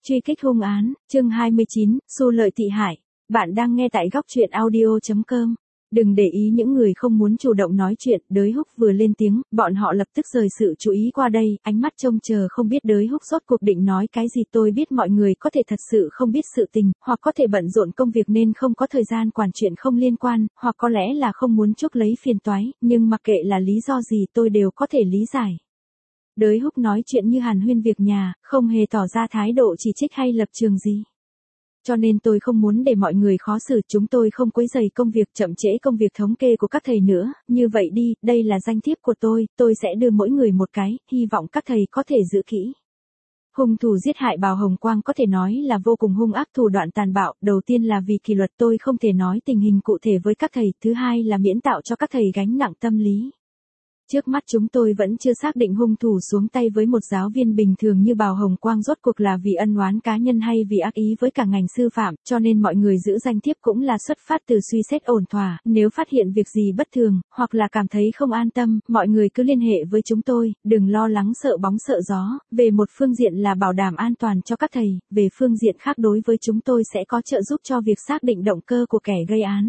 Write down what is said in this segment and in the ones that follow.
Truy kích hung án, chương 29, xu lợi thị hại. Bạn đang nghe tại góc truyện audio.com. Đừng để ý những người không muốn chủ động nói chuyện, Đới Húc vừa lên tiếng, bọn họ lập tức rời sự chú ý qua đây, ánh mắt trông chờ không biết Đới Húc rốt cuộc định nói cái gì. Tôi biết mọi người có thể thật sự không biết sự tình, hoặc có thể bận rộn công việc nên không có thời gian quản chuyện không liên quan, hoặc có lẽ là không muốn chuốc lấy phiền toái, nhưng mặc kệ là lý do gì tôi đều có thể lý giải. Đới Húc nói chuyện như hàn huyên việc nhà, không hề tỏ ra thái độ chỉ trích hay lập trường gì. Cho nên tôi không muốn để mọi người khó xử, chúng tôi không quấy rầy công việc, chậm trễ công việc thống kê của các thầy nữa, như vậy đi, đây là danh thiếp của tôi sẽ đưa mỗi người một cái, hy vọng các thầy có thể giữ kỹ. Hung thủ giết hại Bào Hồng Quang có thể nói là vô cùng hung ác, thủ đoạn tàn bạo, đầu tiên là vì kỷ luật, tôi không thể nói tình hình cụ thể với các thầy, thứ hai là miễn tạo cho các thầy gánh nặng tâm lý. Trước mắt chúng tôi vẫn chưa xác định hung thủ xuống tay với một giáo viên bình thường như Bào Hồng Quang rốt cuộc là vì ân oán cá nhân hay vì ác ý với cả ngành sư phạm, cho nên mọi người giữ danh thiếp cũng là xuất phát từ suy xét ổn thỏa, nếu phát hiện việc gì bất thường, hoặc là cảm thấy không an tâm, mọi người cứ liên hệ với chúng tôi, đừng lo lắng sợ bóng sợ gió, về một phương diện là bảo đảm an toàn cho các thầy, về phương diện khác đối với chúng tôi sẽ có trợ giúp cho việc xác định động cơ của kẻ gây án.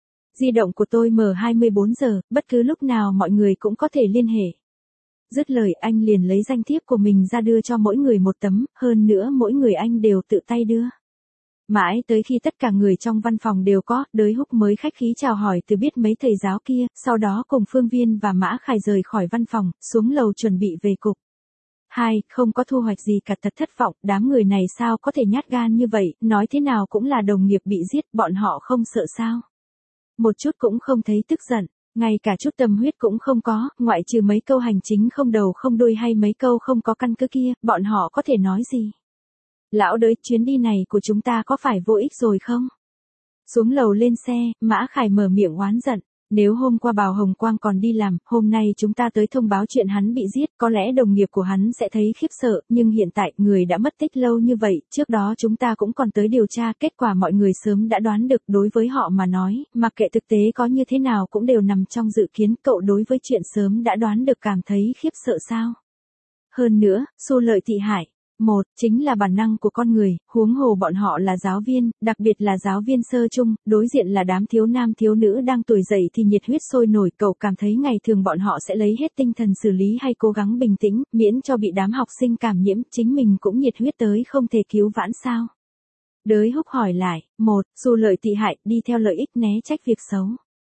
Di động của tôi mở 24 giờ, bất cứ lúc nào mọi người cũng có thể liên hệ. Dứt lời anh liền lấy danh thiếp của mình ra đưa cho mỗi người một tấm, hơn nữa mỗi người anh đều tự tay đưa. Mãi tới khi tất cả người trong văn phòng đều có, Đới Húc mới khách khí chào hỏi từ biết mấy thầy giáo kia, sau đó cùng Phương Viên và Mã Khải rời khỏi văn phòng, xuống lầu chuẩn bị về cục. Không có thu hoạch gì cả, thật thất vọng, đám người này sao có thể nhát gan như vậy, nói thế nào cũng là đồng nghiệp bị giết, bọn họ không sợ sao. Một chút cũng không thấy tức giận, ngay cả chút tâm huyết cũng không có, ngoại trừ mấy câu hành chính không đầu không đuôi hay mấy câu không có căn cứ kia, bọn họ có thể nói gì? Lão Đới, chuyến đi này của chúng ta có phải vô ích rồi không? Xuống lầu lên xe, Mã Khải mở miệng oán giận. Nếu hôm qua Bào Hồng Quang còn đi làm, hôm nay chúng ta tới thông báo chuyện hắn bị giết, có lẽ đồng nghiệp của hắn sẽ thấy khiếp sợ, nhưng hiện tại người đã mất tích lâu như vậy, trước đó chúng ta cũng còn tới điều tra, kết quả mọi người sớm đã đoán được, đối với họ mà nói, mặc kệ thực tế có như thế nào cũng đều nằm trong dự kiến, cậu đối với chuyện sớm đã đoán được cảm thấy khiếp sợ sao? Hơn nữa, xu lợi thị hại. Một, chính là bản năng của con người, huống hồ bọn họ là giáo viên, đặc biệt là giáo viên sơ trung, đối diện là đám thiếu nam thiếu nữ đang tuổi dậy thì nhiệt huyết sôi nổi, cậu cảm thấy ngày thường bọn họ sẽ lấy hết tinh thần xử lý hay cố gắng bình tĩnh, miễn cho bị đám học sinh cảm nhiễm, chính mình cũng nhiệt huyết tới không thể cứu vãn sao? Đới Húc hỏi lại, một, xu lợi thị hại, đi theo lợi ích né trách việc xấu.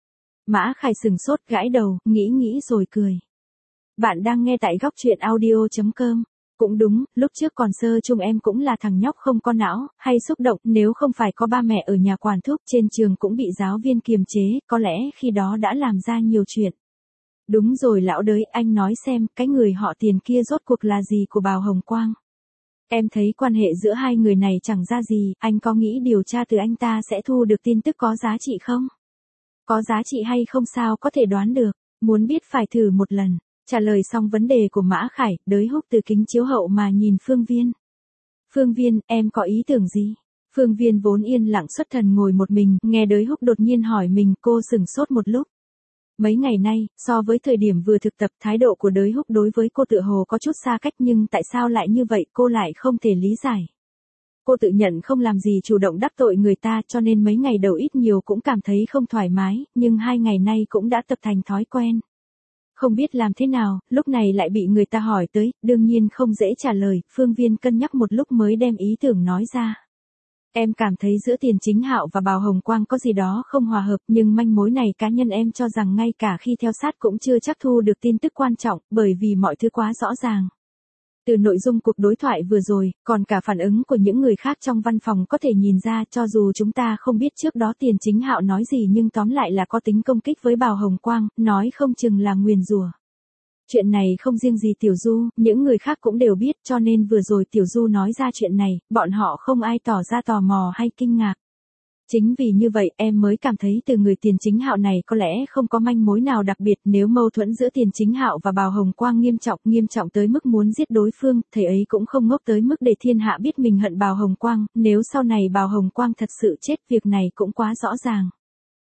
Mã Khải sừng sốt gãi đầu, nghĩ rồi cười. Bạn đang nghe tại góc truyện audio.com. Cũng đúng, lúc trước còn sơ chung em cũng là thằng nhóc không có não, hay xúc động, nếu không phải có ba mẹ ở nhà quản thúc, trên trường cũng bị giáo viên kiềm chế, có lẽ khi đó đã làm ra nhiều chuyện. Đúng rồi lão Đới, anh nói xem, cái người họ Tiền kia rốt cuộc là gì của Bào Hồng Quang? Em thấy quan hệ giữa hai người này chẳng ra gì, anh có nghĩ điều tra từ anh ta sẽ thu được tin tức có giá trị không? Có giá trị hay không sao có thể đoán được, muốn biết phải thử một lần. Trả lời xong vấn đề của Mã Khải, Đới Húc từ kính chiếu hậu mà nhìn Phương Viên. Phương Viên, em có ý tưởng gì? Phương Viên vốn yên lặng xuất thần ngồi một mình, nghe Đới Húc đột nhiên hỏi mình, cô sửng sốt một lúc. Mấy ngày nay, so với thời điểm vừa thực tập, thái độ của Đới Húc đối với cô tựa hồ có chút xa cách, nhưng tại sao lại như vậy cô lại không thể lý giải. Cô tự nhận không làm gì chủ động đắc tội người ta, cho nên mấy ngày đầu ít nhiều cũng cảm thấy không thoải mái, nhưng 2 ngày nay cũng đã tập thành thói quen. Không biết làm thế nào, lúc này lại bị người ta hỏi tới, đương nhiên không dễ trả lời, Phương Viên cân nhắc một lúc mới đem ý tưởng nói ra. Em cảm thấy giữa Tiền Chính Hạo và Bào Hồng Quang có gì đó không hòa hợp, nhưng manh mối này cá nhân em cho rằng ngay cả khi theo sát cũng chưa chắc thu được tin tức quan trọng, bởi vì mọi thứ quá rõ ràng. Từ nội dung cuộc đối thoại vừa rồi, còn cả phản ứng của những người khác trong văn phòng có thể nhìn ra, cho dù chúng ta không biết trước đó Tiền Chính Hạo nói gì nhưng tóm lại là có tính công kích với Bào Hồng Quang, nói không chừng là nguyền rủa. Chuyện này không riêng gì Tiểu Du, những người khác cũng đều biết, cho nên vừa rồi Tiểu Du nói ra chuyện này, bọn họ không ai tỏ ra tò mò hay kinh ngạc. Chính vì như vậy em mới cảm thấy từ người Tiền Chính Hạo này có lẽ không có manh mối nào đặc biệt, nếu mâu thuẫn giữa Tiền Chính Hạo và Bào Hồng Quang nghiêm trọng tới mức muốn giết đối phương, thầy ấy cũng không ngốc tới mức để thiên hạ biết mình hận Bào Hồng Quang, nếu sau này Bào Hồng Quang thật sự chết, việc này cũng quá rõ ràng.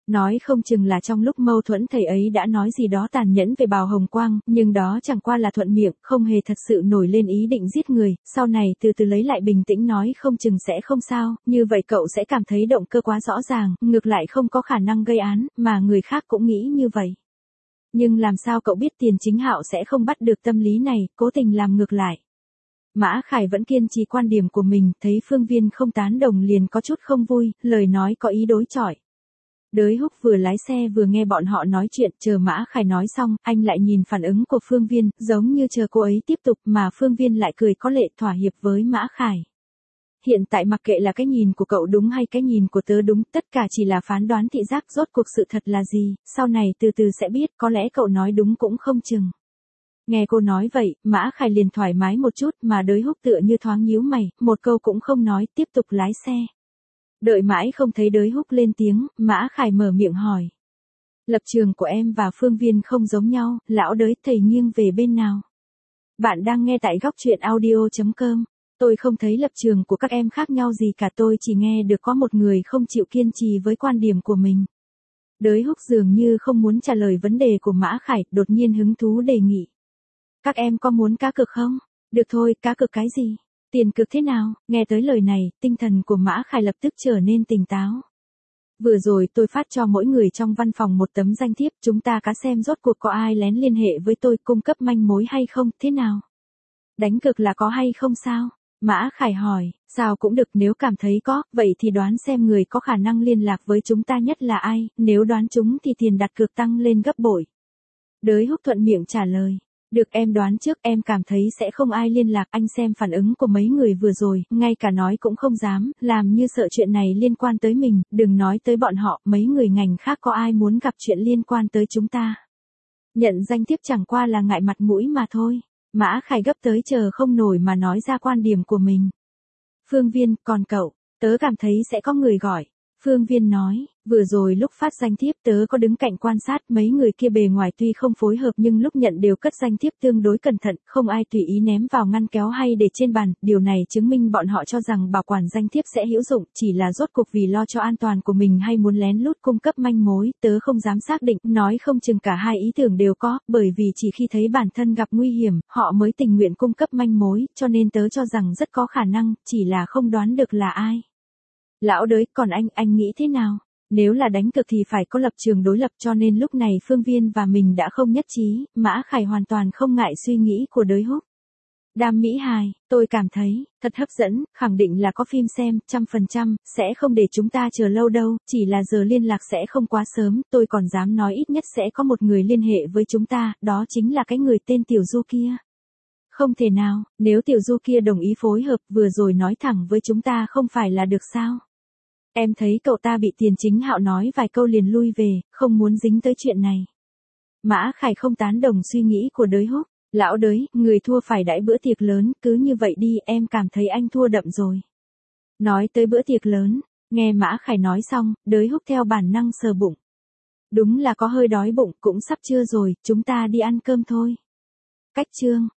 Nói không chừng là trong lúc mâu thuẫn thầy ấy đã nói gì đó tàn nhẫn về Bào Hồng Quang, nhưng đó chẳng qua là thuận miệng, không hề thật sự nổi lên ý định giết người, sau này từ từ lấy lại bình tĩnh nói không chừng sẽ không sao, như vậy cậu sẽ cảm thấy động cơ quá rõ ràng, ngược lại không có khả năng gây án, mà người khác cũng nghĩ như vậy. Nhưng làm sao cậu biết Tiền Chính Hạo sẽ không bắt được tâm lý này, cố tình làm ngược lại. Mã Khải vẫn kiên trì quan điểm của mình, thấy Phương Viên không tán đồng liền có chút không vui, lời nói có ý đối chọi. Đới Húc vừa lái xe vừa nghe bọn họ nói chuyện, chờ Mã Khải nói xong, anh lại nhìn phản ứng của Phương Viên, giống như chờ cô ấy tiếp tục mà Phương Viên lại cười có lệ thỏa hiệp với Mã Khải. Hiện tại mặc kệ là cái nhìn của cậu đúng hay cái nhìn của tớ đúng, tất cả chỉ là phán đoán thị giác, rốt cuộc sự thật là gì, sau này từ từ sẽ biết, có lẽ cậu nói đúng cũng không chừng. Nghe cô nói vậy, Mã Khải liền thoải mái một chút mà Đới Húc tựa như thoáng nhíu mày, một câu cũng không nói, tiếp tục lái xe. Đợi mãi không thấy Đới Húc lên tiếng, Mã Khải mở miệng hỏi. Lập trường của em và Phương Viên không giống nhau, lão Đới thầy nghiêng về bên nào? Bạn đang nghe tại góc truyện audio.com. Tôi không thấy lập trường của các em khác nhau gì cả, tôi chỉ nghe được có một người không chịu kiên trì với quan điểm của mình. Đới Húc dường như không muốn trả lời vấn đề của Mã Khải, đột nhiên hứng thú đề nghị. Các em có muốn cá cược không? Được thôi, cá cược cái gì? Tiền cược thế nào? Nghe tới lời này, tinh thần của Mã Khải lập tức trở nên tỉnh táo. Vừa rồi tôi phát cho mỗi người trong văn phòng một tấm danh thiếp, chúng ta cá xem rốt cuộc có ai lén liên hệ với tôi cung cấp manh mối hay không, thế nào? Đánh cược là có hay không sao? Mã Khải hỏi, sao cũng được, nếu cảm thấy có, vậy thì đoán xem người có khả năng liên lạc với chúng ta nhất là ai, nếu đoán chúng thì tiền đặt cược tăng lên gấp bội. Đới Húc thuận miệng trả lời. Được, em đoán trước, em cảm thấy sẽ không ai liên lạc, anh xem phản ứng của mấy người vừa rồi, ngay cả nói cũng không dám, làm như sợ chuyện này liên quan tới mình, đừng nói tới bọn họ, mấy người ngành khác có ai muốn gặp chuyện liên quan tới chúng ta. Nhận danh thiếp chẳng qua là ngại mặt mũi mà thôi. Mã Khải gấp tới chờ không nổi mà nói ra quan điểm của mình. Phương Viên, còn cậu, tớ cảm thấy sẽ có người gọi. Phương Viên nói, vừa rồi lúc phát danh thiếp tớ có đứng cạnh quan sát, mấy người kia bề ngoài tuy không phối hợp nhưng lúc nhận đều cất danh thiếp tương đối cẩn thận, không ai tùy ý ném vào ngăn kéo hay để trên bàn, điều này chứng minh bọn họ cho rằng bảo quản danh thiếp sẽ hữu dụng, chỉ là rốt cuộc vì lo cho an toàn của mình hay muốn lén lút cung cấp manh mối, tớ không dám xác định, nói không chừng cả hai ý tưởng đều có, bởi vì chỉ khi thấy bản thân gặp nguy hiểm, họ mới tình nguyện cung cấp manh mối, cho nên tớ cho rằng rất có khả năng, chỉ là không đoán được là ai. Lão Đới, còn anh nghĩ thế nào? Nếu là đánh cược thì phải có lập trường đối lập, cho nên lúc này Phương Viên và mình đã không nhất trí, Mã Khải hoàn toàn không ngại suy nghĩ của Đới Húc. Đam mỹ hài, tôi cảm thấy, thật hấp dẫn, khẳng định là có phim xem, 100%, sẽ không để chúng ta chờ lâu đâu, chỉ là giờ liên lạc sẽ không quá sớm, tôi còn dám nói ít nhất sẽ có một người liên hệ với chúng ta, đó chính là cái người tên Tiểu Du kia. Không thể nào, nếu Tiểu Du kia đồng ý phối hợp, vừa rồi nói thẳng với chúng ta không phải là được sao? Em thấy cậu ta bị Tiền Chính Hạo nói vài câu liền lui về, không muốn dính tới chuyện này. Mã Khải không tán đồng suy nghĩ của Đới Húc. Lão Đới, người thua phải đãi bữa tiệc lớn, cứ như vậy đi, em cảm thấy anh thua đậm rồi. Nói tới bữa tiệc lớn, nghe Mã Khải nói xong, Đới Húc theo bản năng sờ bụng. Đúng là có hơi đói bụng, cũng sắp trưa rồi, chúng ta đi ăn cơm thôi. Cách chương.